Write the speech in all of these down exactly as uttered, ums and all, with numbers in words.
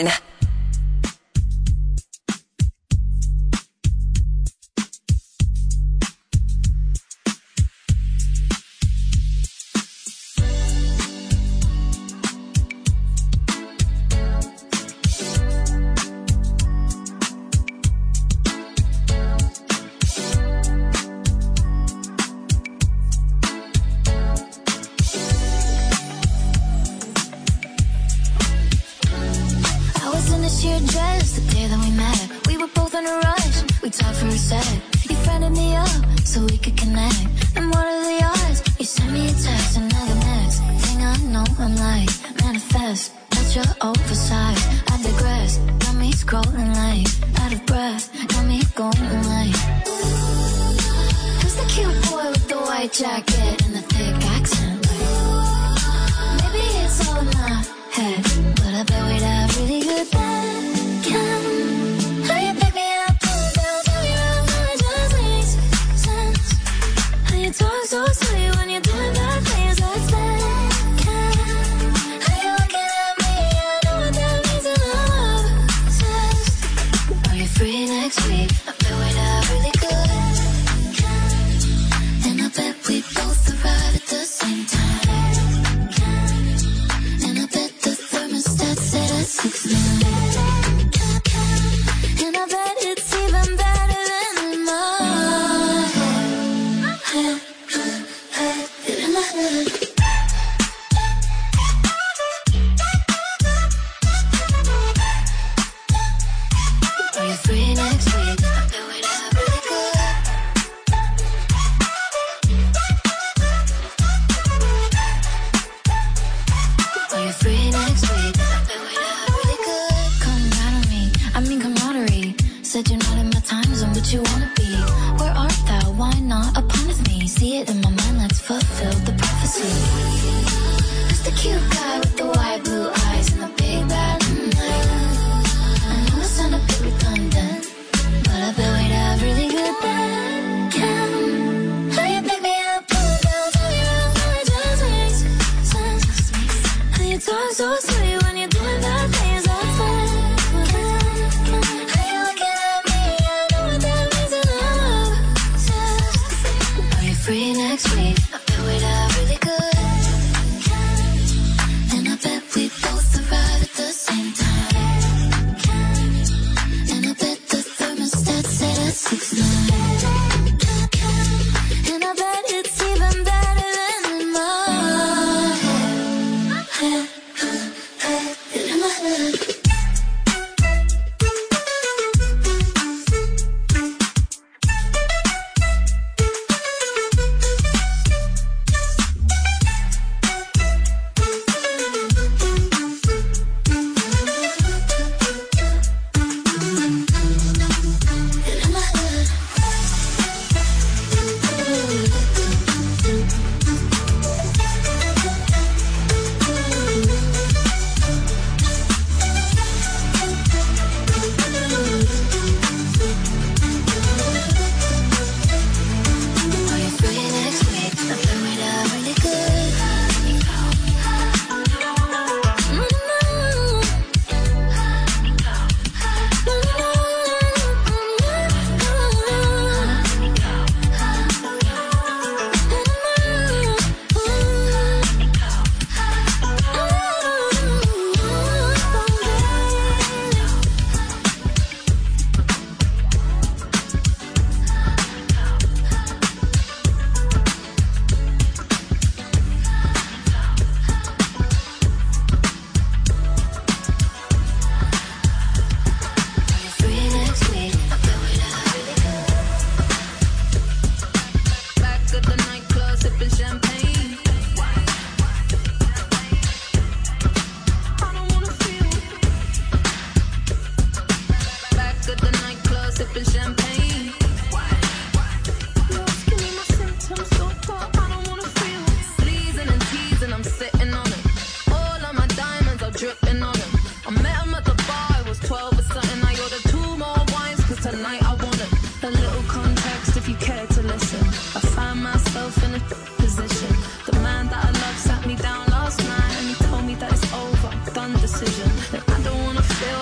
Mine. decision. I don't wanna feel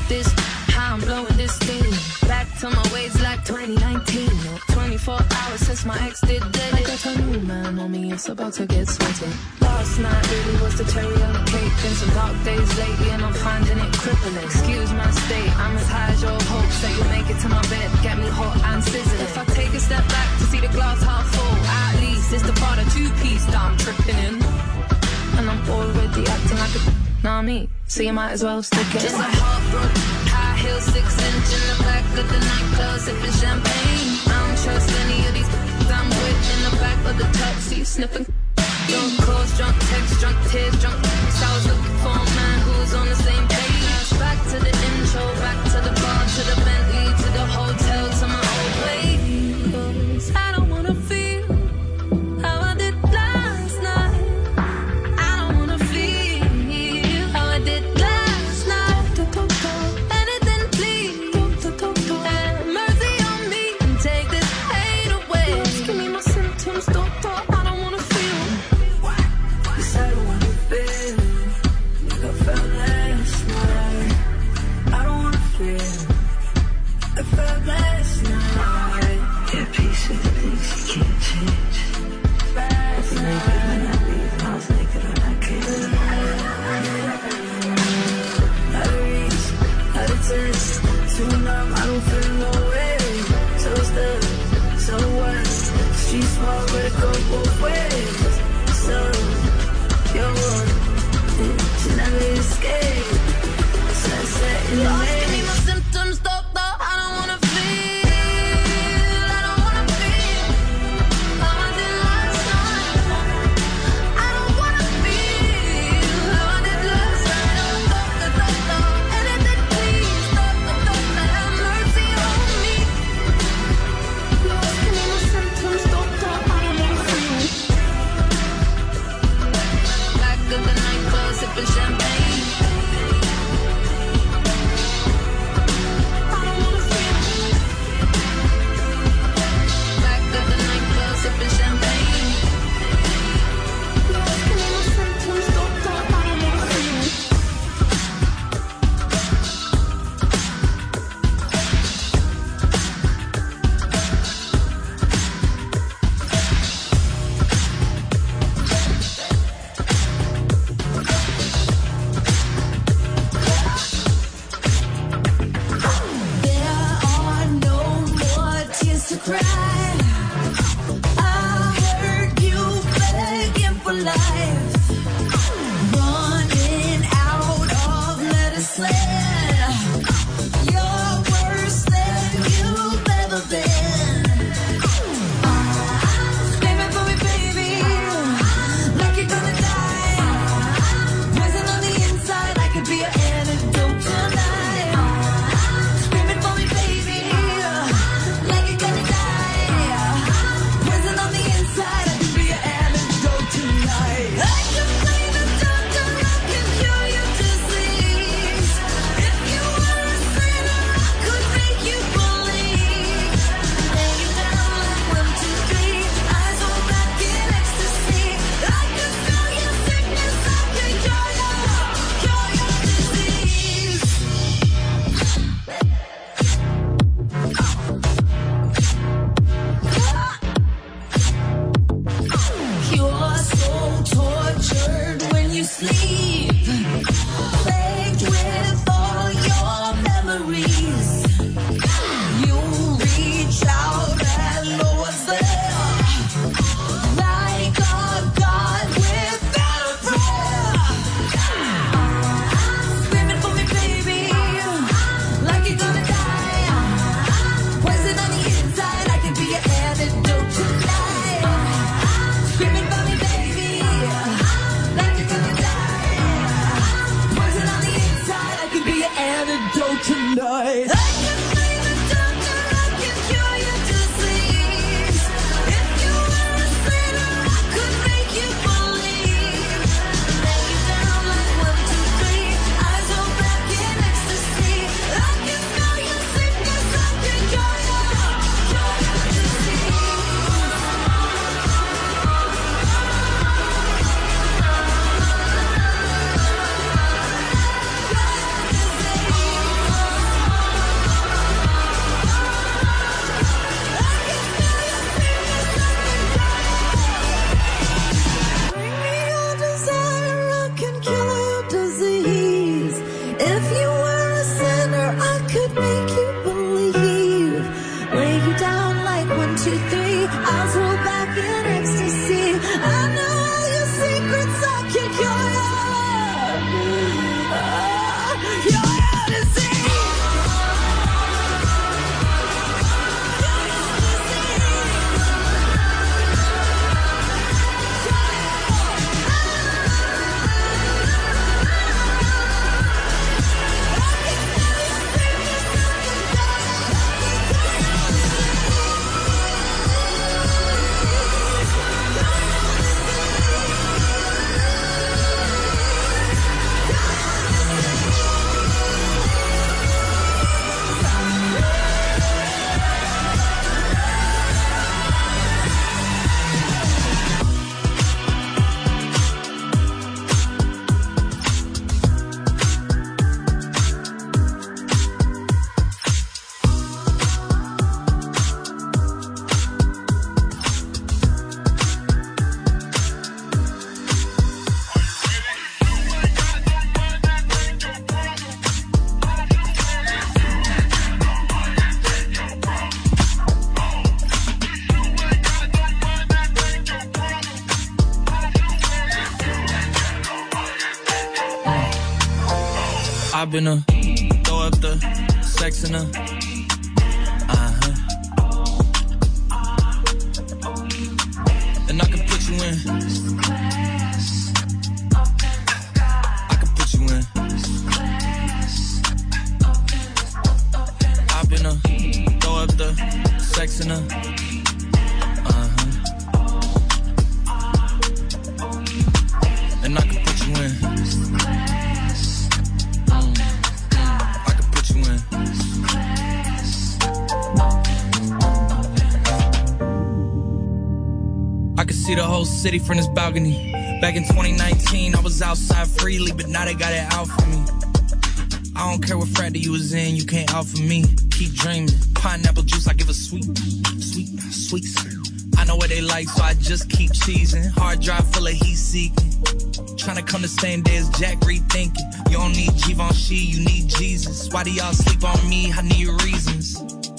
this, how I'm blowing this thing. Back to my ways like twenty nineteen. twenty-four hours since my ex did dead. I got a new man on me, it's about to get sweaty. Last night really was the cherry on the cake. Been some dark days lately and I'm finding it crippling. Excuse my state, I'm as high as your hopes that you'll make it to my bed, get me hot and sizzling. If I take a step back to see the glass half full, at least it's the part of two-piece that I'm tripping in. And I'm already acting like a nah me, so you might as well stick it. Just a heartbroken, high heel, six inch in the back of the nightclub, sipping champagne. I don't trust any of these I'm with in the back of the taxi, sniffing. Drunk calls, drunk texts, drunk tears, drunk texts. I was looking for a man who was on the same page. Back to the intro, back to the bar, to the Bentley, to the hotel, to my old place. 'Cause I don't wanna feel how I did last night. I don't wanna feel how I did last night. Anything please, have mercy on me and take this pain away. Give me my symptoms, doctor, I don't wanna feel. Yes, I don't wanna feel like I felt last night. I don't wanna feel I felt last night. Yeah, peace with the things you can't change. Last night when I leave, I was naked when I came. Out of reach, out of touch, too numb, I don't feel no way. So stuck, so what? Street small, but it go both ways. So, you're one, you never escape. Sunset in the rain. Give me my symptoms, doctor, I don't wanna feel. I don't wanna feel how I did last night. I don't wanna feel how I did last night. Oh, doctor, doctor, anything please, doctor, doctor, have mercy on me. Give me my symptoms, doctor, I don't wanna feel. Back of the nightclub, sipping champagne. I don't wanna feel. Back of the nightclub, sipping champagne. Give me my symptoms, doctor, I don't wanna feel. There are no more tears to cry. I heard you begging for life, running out of medicine. You're worse than you've ever been. I'm screaming for me, baby, like you're gonna die. Poison on the inside, I could be an antidote tonight. Screaming for me, baby, like you're gonna die. Poison on the inside, I could be an antidote tonight. I can play the doctor, I can cure your disease. If you were a sinner, I could make you believe. Lay you down like one, two, three, eyes on back in ecstasy. I can feel your sickness, I can cure your, cure your disease. You're so tortured when you sleep, plagued with all your memories. You reach out and know what's there, like a god without a prayer. Screaming for me, baby, like you're gonna die. Poison on the inside, I could be your antidote tonight. Screaming for me, baby, like you're gonna die. Poison on the inside, I could be your antidote tonight. I can play the doctor, I can cure your disease. If you were a sinner, I could make you believe. Lay you down like one, two, three, eyes on back in ecstasy. I can feel your sickness, I can cure your, cure your disease. I've been a throw up the sex in a uh-huh. And I can put you in. I can put you in. I've been a throw up the sex in a uh-huh. And I can put you in. I could see the whole city from this balcony. Back in twenty nineteen, I was outside freely, but now they got it out for me. I don't care what frat you was in, you can't out for me. Keep dreaming, pineapple juice, I give a sweet, sweet, sweet. I know what they like, so I just keep cheesing. Hard drive full of heat seeking. Tryna come the same day as Jack, rethinking. You don't need Givenchy, you need Jesus. Why do y'all sleep on me? I need reasons.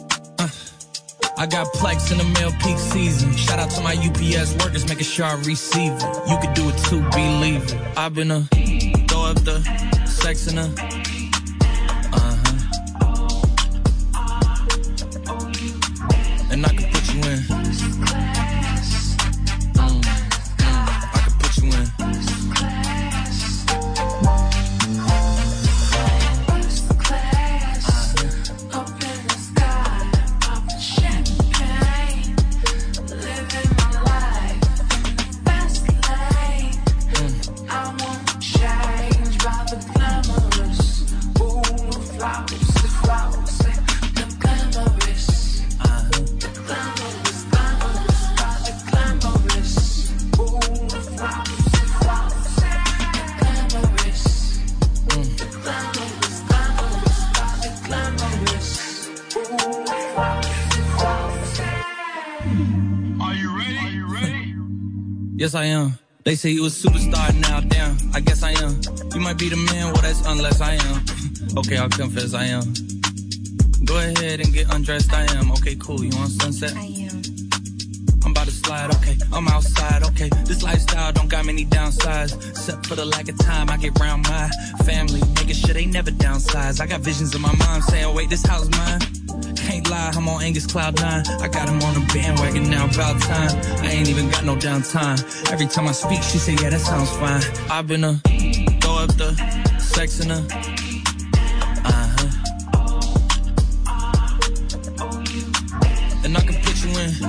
I got Plex in the mail peak season. Shout out to my U P S workers, making sure I receive it. You could do it too, believe it. I've been a throw up the sex in a uh-huh. And I can put you in. Mm, mm, I can put you in. Yes, I am. They say you a superstar now, damn, I guess I am. You might be the man, well, that's unless I am. Okay, I'll confess I am. Go ahead and get undressed, I am. Okay, cool, you want sunset? I am. I'm about to slide, okay, I'm outside, okay. This lifestyle don't got many downsides. Except for the lack of time I get around my family. Making sure they never downsize. I got visions in my mind saying, wait, this house mine? Can't lie, I'm on Angus Cloud nine. I got him on a bandwagon now, about time. I ain't even got no downtime. Every time I speak, she say, yeah, that sounds fine. I've been a throw up the sex in a uh-huh. And I can put you in.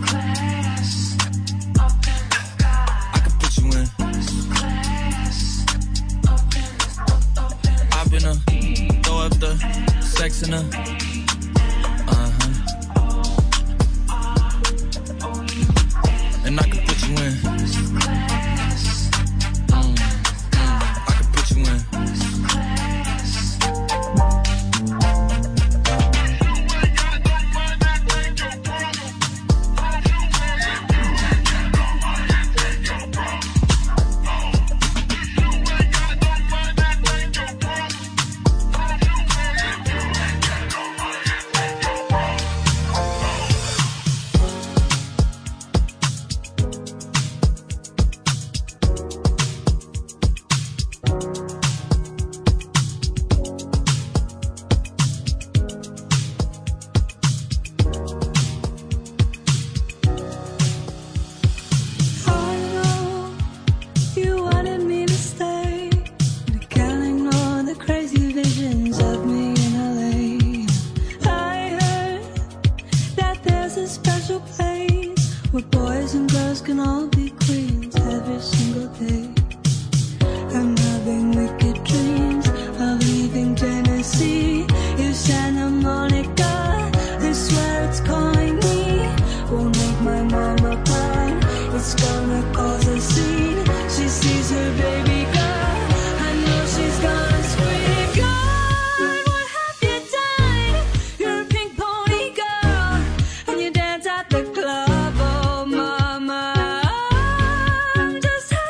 I can put you in. I've been a throw up the sex in a uh-huh. And I can put you in. Mm, mm, I can put you in.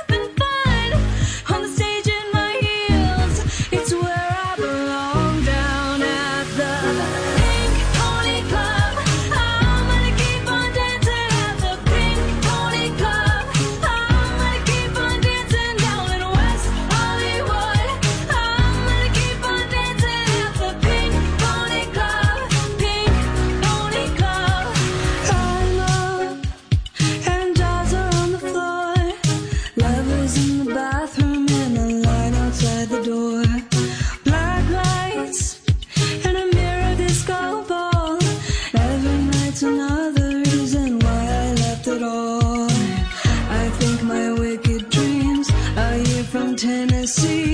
Down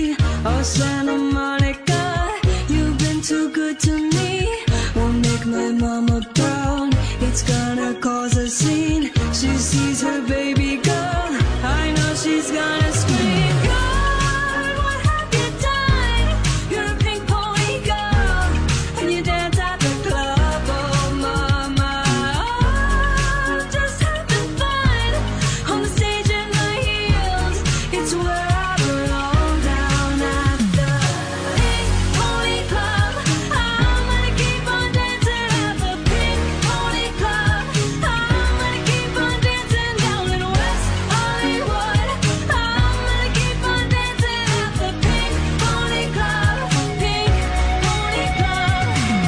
scene. Oh, Santa Monica, you've been too good to me. Won't make my mama proud. It's gonna cause a scene. She sees her baby girl. I know she's gonna scream. God, what have you done? You're a pink pony girl, and you dance at the club. Oh, mama, oh, just having fun on the stage in my heels. It's where I belong, down at the Pink Pony Club. I'm gonna keep on dancing at the Pink Pony Club. I'm gonna keep on dancing down in West Hollywood. I'm gonna keep on dancing at the Pink Pony Club. Pink Pony Club.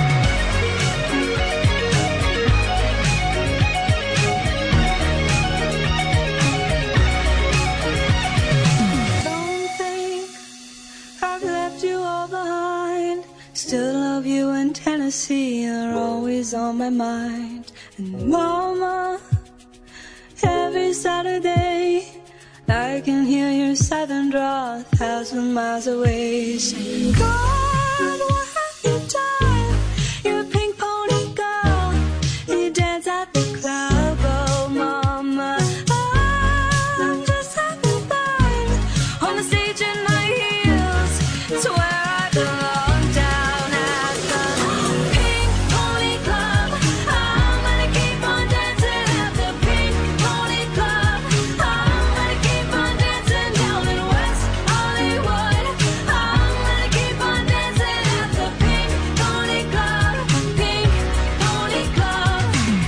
Don't think I've left you all behind. Still love you in Tennessee. You're always on my mind. And mama, every Saturday I can hear your southern drawl a thousand miles away. Saying, God, what have you done? You're a pink pony girl, and you dance at the club. Oh, mama, I'm just having fun on the stage in my heels. It's where I belong, down at the Pink Pony Club. I'm gonna keep on dancing at the Pink Pony Club. I'm gonna keep on dancing down in West Hollywood. I'm gonna keep on dancing at the Pink Pony Club. Pink Pony Club.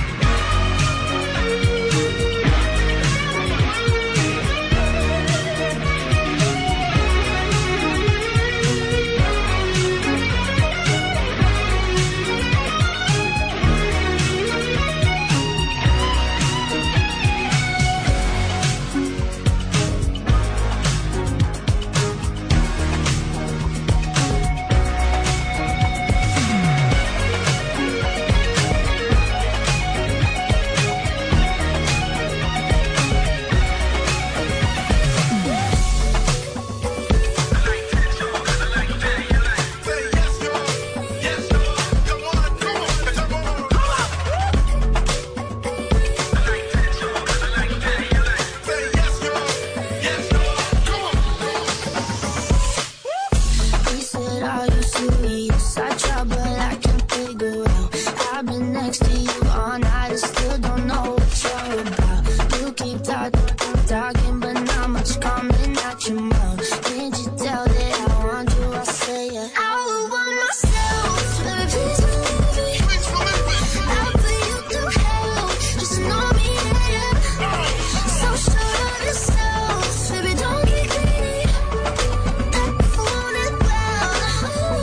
He said, are you serious? I try, but I can't figure out. I've been next to you all night and still don't know what you're about. You keep talking, talking, but not much coming out your mouth. Can't you tell that I want you? I say it. I would want myself, baby, please believe me. I'll put you through hell, just know me, yeah. So sure of yourself, baby, don't get greedy. I want it well.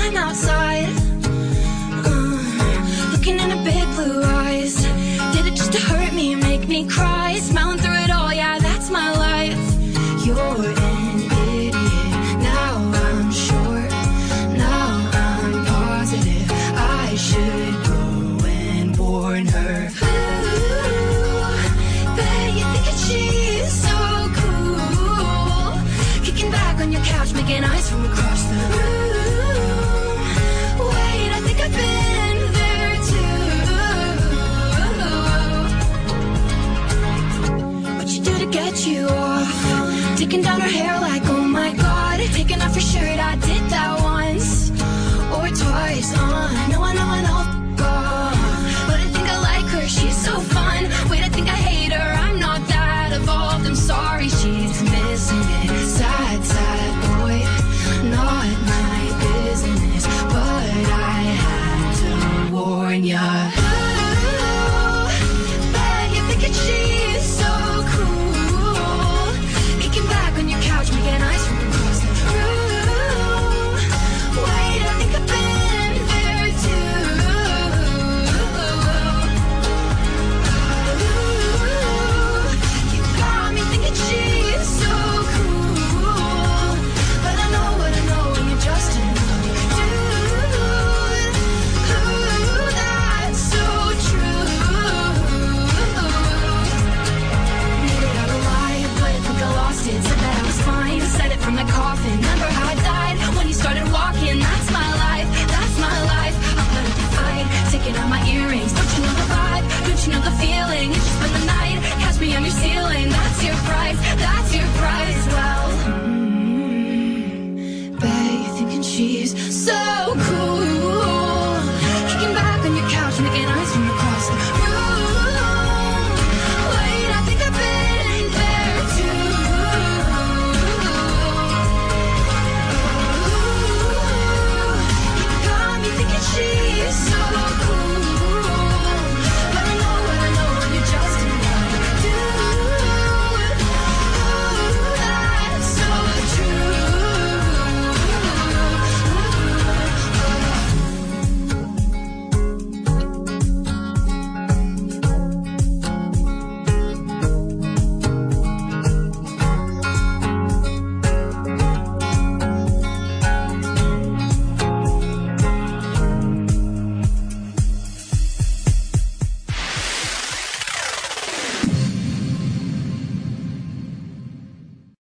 outside.